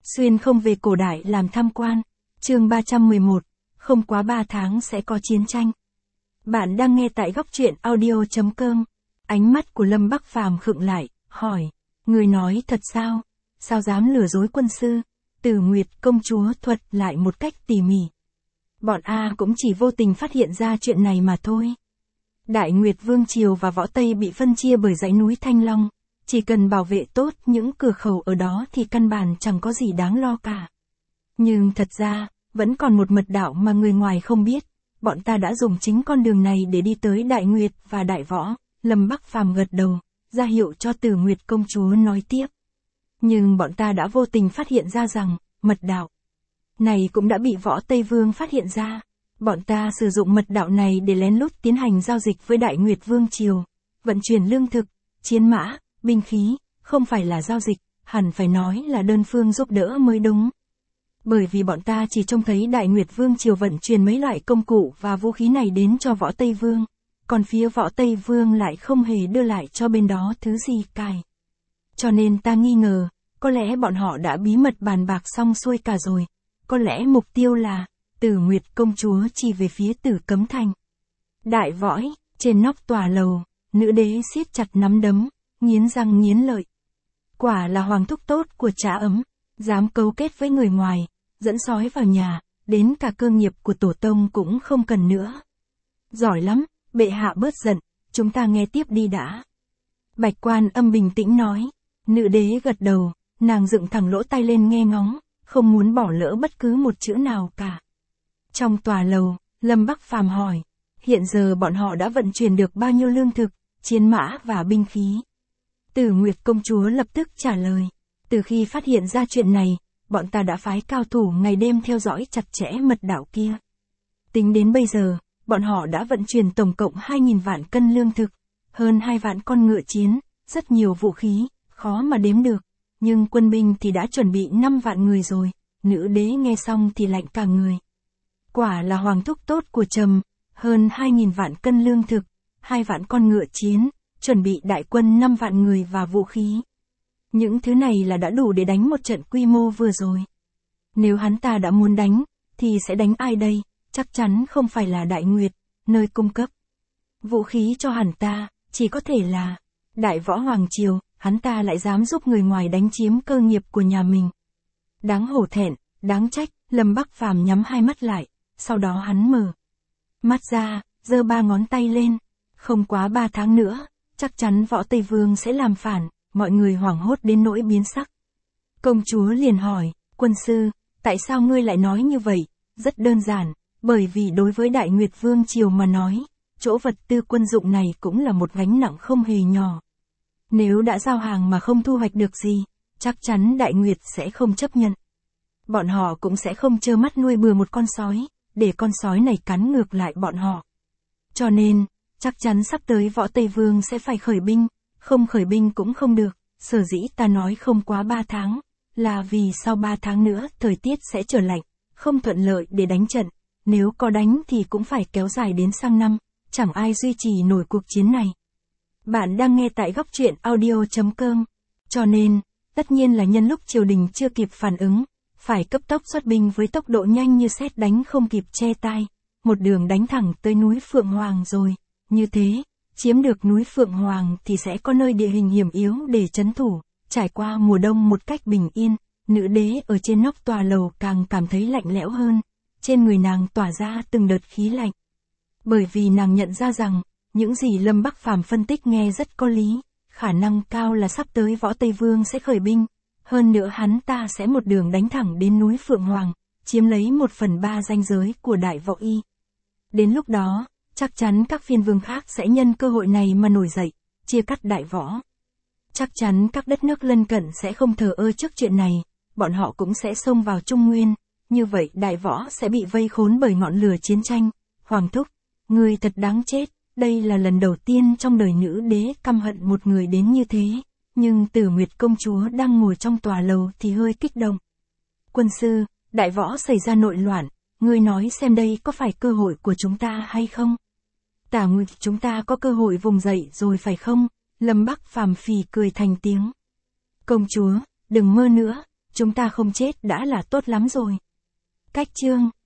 Xuyên không về cổ đại làm tham quan. Chương 311, không quá 3 tháng sẽ có chiến tranh. Bạn đang nghe tại góc truyện audio.com. Ánh mắt của Lâm Bắc Phàm khựng lại, hỏi, người nói thật sao? Sao dám lừa dối quân sư? Từ Nguyệt công chúa thuật lại một cách tỉ mỉ. Bọn A cũng chỉ vô tình phát hiện ra chuyện này mà thôi. Đại Nguyệt Vương Triều và Võ Tây bị phân chia bởi dãy núi Thanh Long. Chỉ cần bảo vệ tốt những cửa khẩu ở đó thì căn bản chẳng có gì đáng lo cả. Nhưng thật ra, vẫn còn một mật đạo mà người ngoài không biết. Bọn ta đã dùng chính con đường này để đi tới Đại Nguyệt và Đại Võ. Lâm Bắc Phàm gật đầu, ra hiệu cho Từ Nguyệt công chúa nói tiếp. Nhưng bọn ta đã vô tình phát hiện ra rằng, mật đạo này cũng đã bị Võ Tây Vương phát hiện ra. Bọn ta sử dụng mật đạo này để lén lút tiến hành giao dịch với Đại Nguyệt Vương Triều, vận chuyển lương thực, chiến mã, binh khí, không phải là giao dịch, hẳn phải nói là đơn phương giúp đỡ mới đúng. Bởi vì bọn ta chỉ trông thấy Đại Nguyệt Vương Triều vận chuyển mấy loại công cụ và vũ khí này đến cho Võ Tây Vương, còn phía Võ Tây Vương lại không hề đưa lại cho bên đó thứ gì cài. Cho nên ta nghi ngờ, có lẽ bọn họ đã bí mật bàn bạc xong xuôi cả rồi, có lẽ mục tiêu là, Từ Nguyệt công chúa chỉ về phía Tử Cấm Thành. Đại Või, trên nóc tòa lầu, nữ đế siết chặt nắm đấm, nghiến răng nghiến lợi. Quả là hoàng thúc tốt của Trá Ấm, dám cấu kết với người ngoài, dẫn sói vào nhà, đến cả cơ nghiệp của tổ tông cũng không cần nữa. Giỏi lắm, bệ hạ bớt giận, chúng ta nghe tiếp đi đã. Bạch Quan Âm bình tĩnh nói, nữ đế gật đầu, nàng dựng thẳng lỗ tai lên nghe ngóng, không muốn bỏ lỡ bất cứ một chữ nào cả. Trong tòa lầu, Lâm Bắc Phàm hỏi, hiện giờ bọn họ đã vận chuyển được bao nhiêu lương thực, chiến mã và binh khí? Từ Nguyệt công chúa lập tức trả lời, từ khi phát hiện ra chuyện này, bọn ta đã phái cao thủ ngày đêm theo dõi chặt chẽ mật đạo kia. Tính đến bây giờ, bọn họ đã vận chuyển tổng cộng 2.000 vạn cân lương thực, hơn 2 vạn con ngựa chiến, rất nhiều vũ khí, khó mà đếm được, nhưng quân binh thì đã chuẩn bị 5 vạn người rồi. Nữ đế nghe xong thì lạnh cả người. Quả là hoàng thúc tốt của trầm, hơn 2.000 vạn cân lương thực, 2 vạn con ngựa chiến, chuẩn bị đại quân 5 vạn người và vũ khí. Những thứ này là đã đủ để đánh một trận quy mô vừa rồi. Nếu hắn ta đã muốn đánh, thì sẽ đánh ai đây? Chắc chắn không phải là Đại Nguyệt, nơi cung cấp vũ khí cho hắn ta, chỉ có thể là Đại Võ Hoàng Triều, hắn ta lại dám giúp người ngoài đánh chiếm cơ nghiệp của nhà mình. Đáng hổ thẹn, đáng trách. Lâm Bắc Phàm nhắm hai mắt lại, sau đó hắn mở mắt ra, giơ 3 ngón tay lên. Không quá 3 tháng nữa, chắc chắn Võ Tây Vương sẽ làm phản. Mọi người hoảng hốt đến nỗi biến sắc. Công chúa liền hỏi, quân sư, tại sao ngươi lại nói như vậy? Rất đơn giản, bởi vì đối với Đại Nguyệt Vương Triều mà nói, chỗ vật tư quân dụng này cũng là một gánh nặng không hề nhỏ. Nếu đã giao hàng mà không thu hoạch được gì, chắc chắn Đại Nguyệt sẽ không chấp nhận. Bọn họ cũng sẽ không trơ mắt nuôi bừa một con sói, để con sói này cắn ngược lại bọn họ. Cho nên, chắc chắn sắp tới Võ Tây Vương sẽ phải khởi binh, không khởi binh cũng không được. Sở dĩ ta nói không quá 3 tháng, là vì sau 3 tháng nữa thời tiết sẽ trở lạnh, không thuận lợi để đánh trận. Nếu có đánh thì cũng phải kéo dài đến sang năm, chẳng ai duy trì nổi cuộc chiến này. Bạn đang nghe tại góc truyện audio.com. Cho nên, tất nhiên là nhân lúc triều đình chưa kịp phản ứng, phải cấp tốc xuất binh với tốc độ nhanh như sét đánh không kịp che tai, một đường đánh thẳng tới núi Phượng Hoàng rồi. Như thế, chiếm được núi Phượng Hoàng thì sẽ có nơi địa hình hiểm yếu để trấn thủ, trải qua mùa đông một cách bình yên. Nữ đế ở trên nóc tòa lầu càng cảm thấy lạnh lẽo hơn, trên người nàng tỏa ra từng đợt khí lạnh. Bởi vì nàng nhận ra rằng, những gì Lâm Bắc Phàm phân tích nghe rất có lý, khả năng cao là sắp tới Võ Tây Vương sẽ khởi binh, hơn nữa hắn ta sẽ một đường đánh thẳng đến núi Phượng Hoàng, chiếm lấy 1/3 ranh giới của Đại Võ Y. Đến lúc đó, chắc chắn các phiên vương khác sẽ nhân cơ hội này mà nổi dậy, chia cắt Đại Võ. Chắc chắn các đất nước lân cận sẽ không thờ ơ trước chuyện này, bọn họ cũng sẽ xông vào Trung Nguyên, như vậy Đại Võ sẽ bị vây khốn bởi ngọn lửa chiến tranh. Hoàng thúc, người thật đáng chết, đây là lần đầu tiên trong đời nữ đế căm hận một người đến như thế, nhưng Từ Nguyệt công chúa đang ngồi trong tòa lầu thì hơi kích động. Quân sư, Đại Võ xảy ra nội loạn, ngươi nói xem đây có phải cơ hội của chúng ta hay không? Tả Nguyệt chúng ta có cơ hội vùng dậy rồi phải không? Lâm Bắc Phàm phì cười thành tiếng. Công chúa, đừng mơ nữa, chúng ta không chết đã là tốt lắm rồi. Cách chương